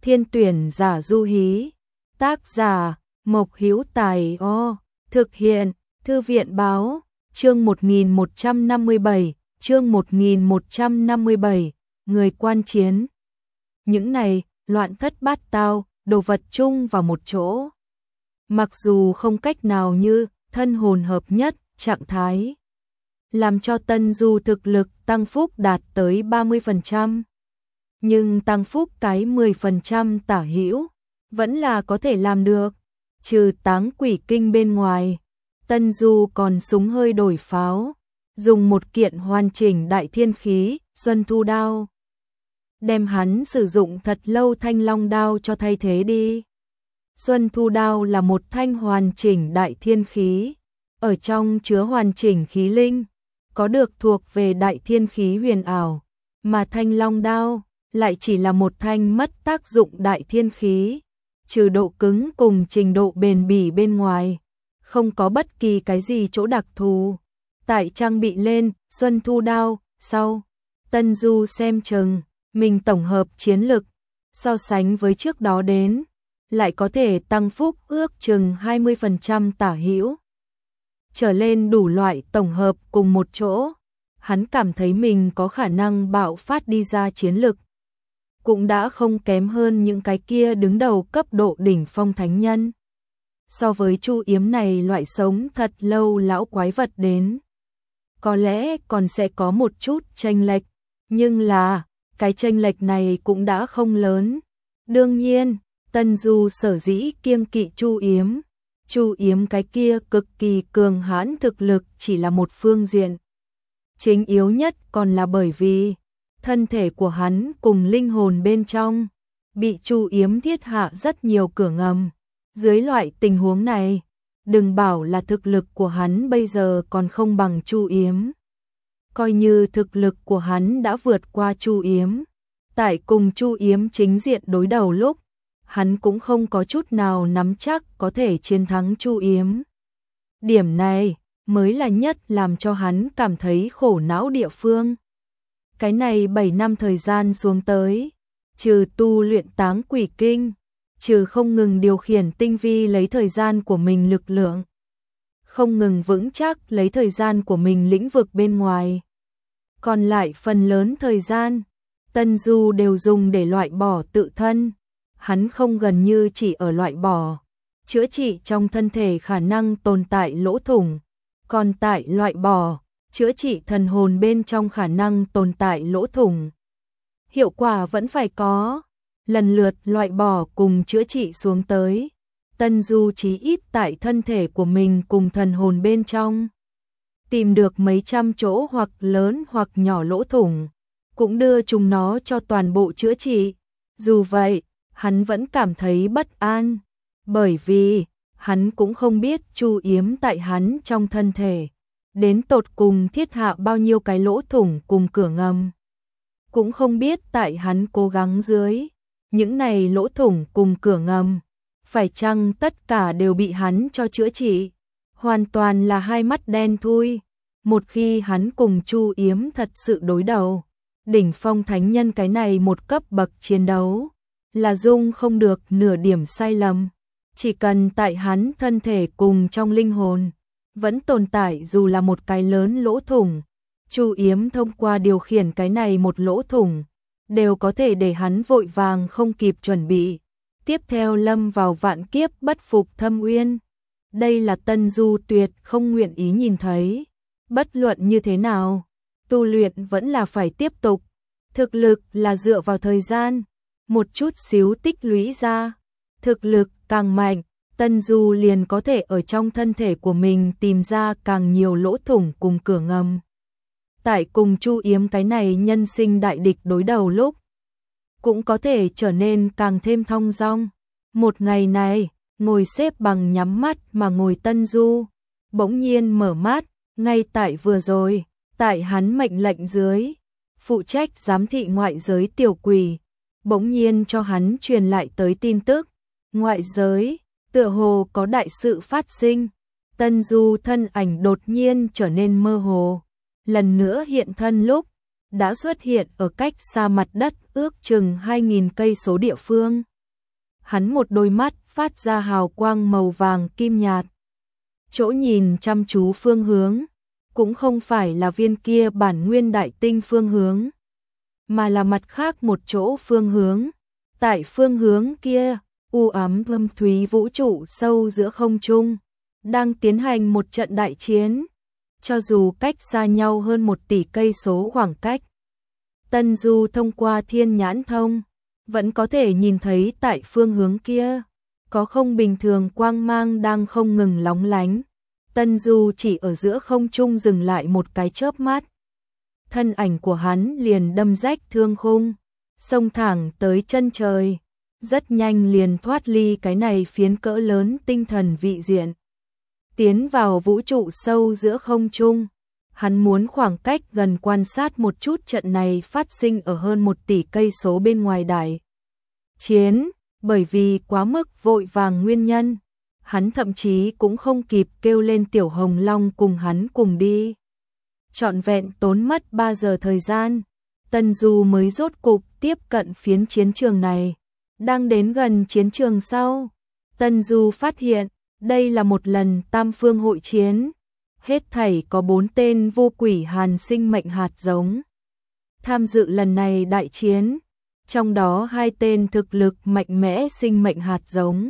Thiên tuyển giả du hí. Tác giả Mộc Hữu Tài. Thực hiện Thư viện báo. Chương 1157, chương 1157, người quan chiến. Những này, loạn thất bát tao, đồ vật chung vào một chỗ. Mặc dù không cách nào như thân hồn hợp nhất, trạng thái làm cho Tân Du thực lực tăng phúc đạt tới 30%. Nhưng tăng phúc cái 10% tả hữu, vẫn là có thể làm được. Trừ Táng Quỷ Kinh bên ngoài, Tân Du còn súng hơi đổi pháo, dùng một kiện hoàn chỉnh đại thiên khí, Xuân Thu Đao. Đem hắn sử dụng thật lâu Thanh Long Đao cho thay thế đi. Xuân Thu Đao là một thanh hoàn chỉnh đại thiên khí, ở trong chứa hoàn chỉnh khí linh, có được thuộc về đại thiên khí huyền ảo, mà Thanh Long Đao lại chỉ là một thanh mất tác dụng đại thiên khí, trừ độ cứng cùng trình độ bền bỉ bên ngoài, không có bất kỳ cái gì chỗ đặc thù. Tại trang bị lên Xuân Thu Đao sau, Tân Du xem chừng mình tổng hợp chiến lực so sánh với trước đó đến lại có thể tăng phúc ước chừng 20% tả hữu trở lên, đủ loại tổng hợp cùng một chỗ, hắn cảm thấy mình có khả năng bạo phát đi ra chiến lực cũng đã không kém hơn những cái kia đứng đầu cấp độ đỉnh phong thánh nhân. So với Chu Yếm này loại sống thật lâu lão quái vật đến, có lẽ còn sẽ có một chút chênh lệch, nhưng là cái chênh lệch này cũng đã không lớn. Đương nhiên, Tân Du sở dĩ kiêng kỵ Chu Yếm cái kia cực kỳ cường hãn thực lực chỉ là một phương diện. Chính yếu nhất còn là bởi vì thân thể của hắn cùng linh hồn bên trong bị Chu Yếm thiết hạ rất nhiều cửa ngầm. Dưới loại tình huống này, đừng bảo là thực lực của hắn bây giờ còn không bằng Chu Yếm. Coi như thực lực của hắn đã vượt qua Chu Yếm, tại cùng Chu Yếm chính diện đối đầu lúc, hắn cũng không có chút nào nắm chắc có thể chiến thắng Chu Yếm. Điểm này mới là nhất làm cho hắn cảm thấy khổ não địa phương. Cái này 7 năm thời gian xuống tới, trừ tu luyện Táng Quỷ Kinh, trừ không ngừng điều khiển tinh vi lấy thời gian của mình lực lượng, không ngừng vững chắc lấy thời gian của mình lĩnh vực bên ngoài, còn lại phần lớn thời gian, Tân Du đều dùng để loại bỏ tự thân. Hắn không gần như chỉ ở loại bỏ, chữa trị trong thân thể khả năng tồn tại lỗ thủng, còn tại loại bỏ, chữa trị thần hồn bên trong khả năng tồn tại lỗ thủng. Hiệu quả vẫn phải có, lần lượt loại bỏ cùng chữa trị xuống tới. Tân Du chí ít tại thân thể của mình cùng thần hồn bên trong tìm được mấy trăm chỗ hoặc lớn hoặc nhỏ lỗ thủng, cũng đưa chúng nó cho toàn bộ chữa trị. Dù vậy, hắn vẫn cảm thấy bất an, bởi vì hắn cũng không biết Chu Yếm tại hắn trong thân thể đến tột cùng thiết hạ bao nhiêu cái lỗ thủng cùng cửa ngầm, cũng không biết tại hắn cố gắng dưới, những này lỗ thủng cùng cửa ngầm phải chăng tất cả đều bị hắn cho chữa trị, hoàn toàn là hai mắt đen thui. Một khi hắn cùng Chu Yếm thật sự đối đầu, đỉnh phong thánh nhân cái này một cấp bậc chiến đấu là dung không được nửa điểm sai lầm. Chỉ cần tại hắn thân thể cùng trong linh hồn vẫn tồn tại dù là một cái lớn lỗ thủng, Chu Yếm thông qua điều khiển cái này một lỗ thủng đều có thể để hắn vội vàng không kịp chuẩn bị, tiếp theo lâm vào vạn kiếp bất phục thâm uyên. Đây là Tân Du tuyệt không nguyện ý nhìn thấy. Bất luận như thế nào, tu luyện vẫn là phải tiếp tục. Thực lực là dựa vào thời gian, một chút xíu tích lũy ra. Thực lực càng mạnh, Tân Du liền có thể ở trong thân thể của mình tìm ra càng nhiều lỗ thủng cùng cửa ngầm. Tại cùng Chu Yếm cái này nhân sinh đại địch đối đầu lúc, cũng có thể trở nên càng thêm thong dong. Một ngày này, ngồi xếp bằng nhắm mắt mà ngồi Tân Du, bỗng nhiên mở mắt, ngay tại vừa rồi, tại hắn mệnh lệnh dưới, phụ trách giám thị ngoại giới tiểu quỷ, bỗng nhiên cho hắn truyền lại tới tin tức, ngoại giới, tựa hồ có đại sự phát sinh. Tân Du thân ảnh đột nhiên trở nên mơ hồ, lần nữa hiện thân lúc, đã xuất hiện ở cách xa mặt đất ước chừng 2000 cây số địa phương. hắn một đôi mắt phát ra hào quang màu vàng kim nhạt. Chỗ nhìn chăm chú phương hướng, cũng không phải là viên kia bản nguyên đại tinh phương hướng, mà là mặt khác một chỗ phương hướng. Tại phương hướng kia, u ám thâm thúy vũ trụ sâu giữa không trung, đang tiến hành một trận đại chiến. Cho dù cách xa nhau hơn 1 tỷ cây số khoảng cách, Tân Du thông qua thiên nhãn thông, vẫn có thể nhìn thấy tại phương hướng kia, có không bình thường quang mang đang không ngừng lóng lánh. Tân Du chỉ ở giữa không trung dừng lại một cái chớp mắt. Thân ảnh của hắn liền đâm rách thương khung, xông thẳng tới chân trời, rất nhanh liền thoát ly cái này phiến cỡ lớn tinh thần vị diện. Tiến vào vũ trụ sâu giữa không trung, hắn muốn khoảng cách gần quan sát một chút trận này phát sinh ở hơn 1 tỷ cây số bên ngoài đại chiến, bởi vì quá mức vội vàng nguyên nhân, hắn thậm chí cũng không kịp kêu lên Tiểu Hồng Long cùng hắn cùng đi. Trọn vẹn tốn mất 3 giờ thời gian, Tân Du mới rốt cục tiếp cận phiến chiến trường này. Đang đến gần chiến trường sau, Tân Du phát hiện, đây là một lần tam phương hội chiến. Hết thảy có 4 tên vô quỷ hàn sinh mệnh hạt giống tham dự lần này đại chiến, trong đó 2 tên thực lực mạnh mẽ sinh mệnh hạt giống.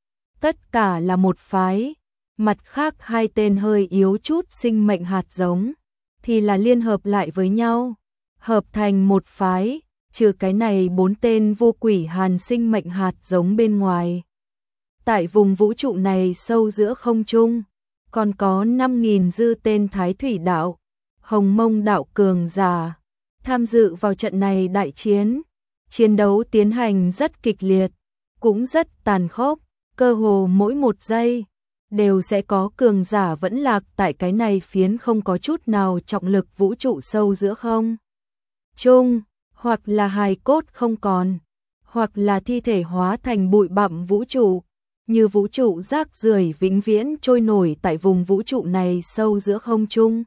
Tất cả là một phái, mặt khác 2 tên hơi yếu chút sinh mệnh hạt giống, thì là liên hợp lại với nhau, hợp thành một phái, trừ cái này 4 tên vô quỷ hàn sinh mệnh hạt giống bên ngoài. Tại vùng vũ trụ này sâu giữa không trung, còn có 5.000 dư tên Thái Thủy Đạo, Hồng Mông Đạo cường giả tham dự vào trận này đại chiến. Chiến đấu tiến hành rất kịch liệt, cũng rất tàn khốc, cơ hồ mỗi 1 giây đều sẽ có cường giả vẫn lạc tại cái này phiến không có chút nào trọng lực vũ trụ sâu giữa không trung, hoặc là hài cốt không còn, hoặc là thi thể hóa thành bụi bặm vũ trụ, như vũ trụ rác rưởi vĩnh viễn trôi nổi tại vùng vũ trụ này sâu giữa không trung.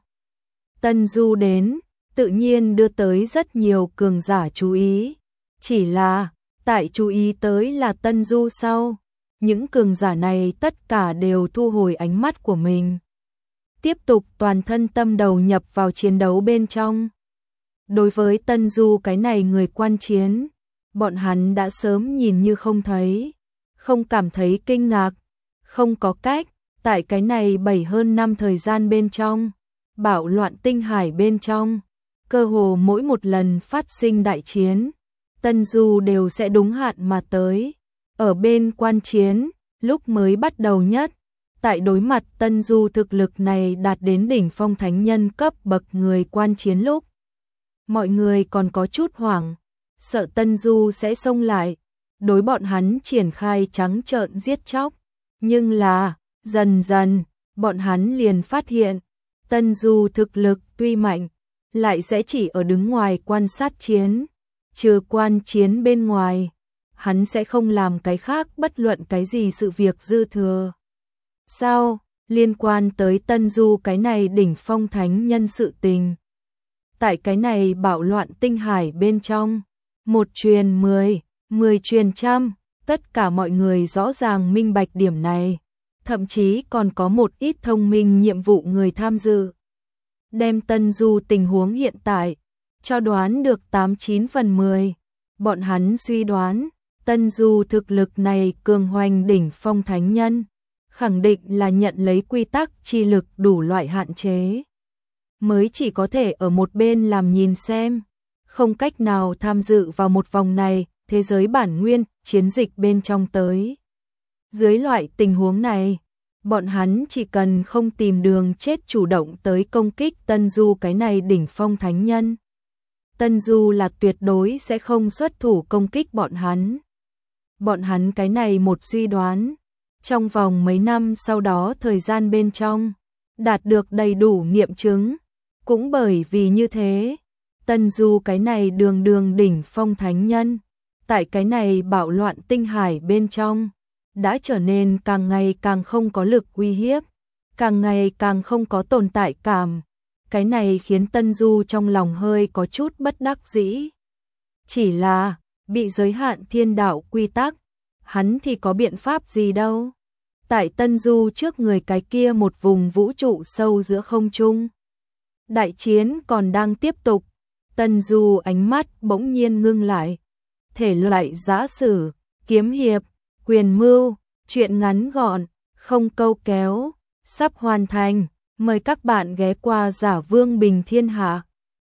Tân Du đến, tự nhiên đưa tới rất nhiều cường giả chú ý, chỉ là, tại chú ý tới là Tân Du sau, những cường giả này tất cả đều thu hồi ánh mắt của mình, tiếp tục toàn thân tâm đầu nhập vào chiến đấu bên trong. Đối với Tân Du cái này người quan chiến, bọn hắn đã sớm nhìn như không thấy, không cảm thấy kinh ngạc, không có cách, tại cái này 7 hơn năm thời gian bên trong, bạo loạn tinh hải bên trong, cơ hồ mỗi một lần phát sinh đại chiến, Tân Du đều sẽ đúng hạn mà tới. Ở bên quan chiến, lúc mới bắt đầu nhất, tại đối mặt Tân Du thực lực này đạt đến đỉnh phong thánh nhân cấp bậc người quan chiến lúc, mọi người còn có chút hoảng, sợ Tân Du sẽ xông lại, đối bọn hắn triển khai trắng trợn giết chóc. Nhưng là, dần dần, bọn hắn liền phát hiện, Tân Du thực lực tuy mạnh, lại sẽ chỉ ở đứng ngoài quan sát chiến, trừ quan chiến bên ngoài, hắn sẽ không làm cái khác bất luận cái gì sự việc dư thừa. Sao, liên quan tới Tân Du cái này đỉnh phong thánh nhân sự tình. Tại cái này bạo loạn tinh hải bên trong, 1 truyền 10, 10 truyền trăm, tất cả mọi người rõ ràng minh bạch điểm này, thậm chí còn có một ít thông minh nhiệm vụ người tham dự. Đem Tân Du tình huống hiện tại, cho đoán được 89 phần 10, bọn hắn suy đoán, Tân Du thực lực này cường hoành đỉnh phong thánh nhân, khẳng định là nhận lấy quy tắc chi lực đủ loại hạn chế, mới chỉ có thể ở một bên làm nhìn xem, không cách nào tham dự vào một vòng này, thế giới bản nguyên, chiến dịch bên trong tới. Dưới loại tình huống này, bọn hắn chỉ cần không tìm đường chết chủ động tới công kích Tân Du cái này đỉnh phong thánh nhân. Tân Du là tuyệt đối sẽ không xuất thủ công kích bọn hắn. Bọn hắn cái này một suy đoán, trong vòng mấy năm sau đó thời gian bên trong, đạt được đầy đủ nghiệm chứng. Cũng bởi vì như thế, Tân Du cái này đường đường đỉnh phong thánh nhân, tại cái này bạo loạn tinh hải bên trong, đã trở nên càng ngày càng không có lực uy hiếp, càng ngày càng không có tồn tại cảm. Cái này khiến Tân Du trong lòng hơi có chút bất đắc dĩ. Chỉ là, bị giới hạn thiên đạo quy tắc, hắn thì có biện pháp gì đâu. Tại Tân Du trước người cái kia một vùng vũ trụ sâu giữa không trung. Đại chiến còn đang tiếp tục. Tân Du ánh mắt bỗng nhiên ngưng lại. Thể loại giã sử, kiếm hiệp, quyền mưu, truyện ngắn gọn, không câu kéo, sắp hoàn thành. Mời các bạn ghé qua Giả Vương Bình Thiên Hạ.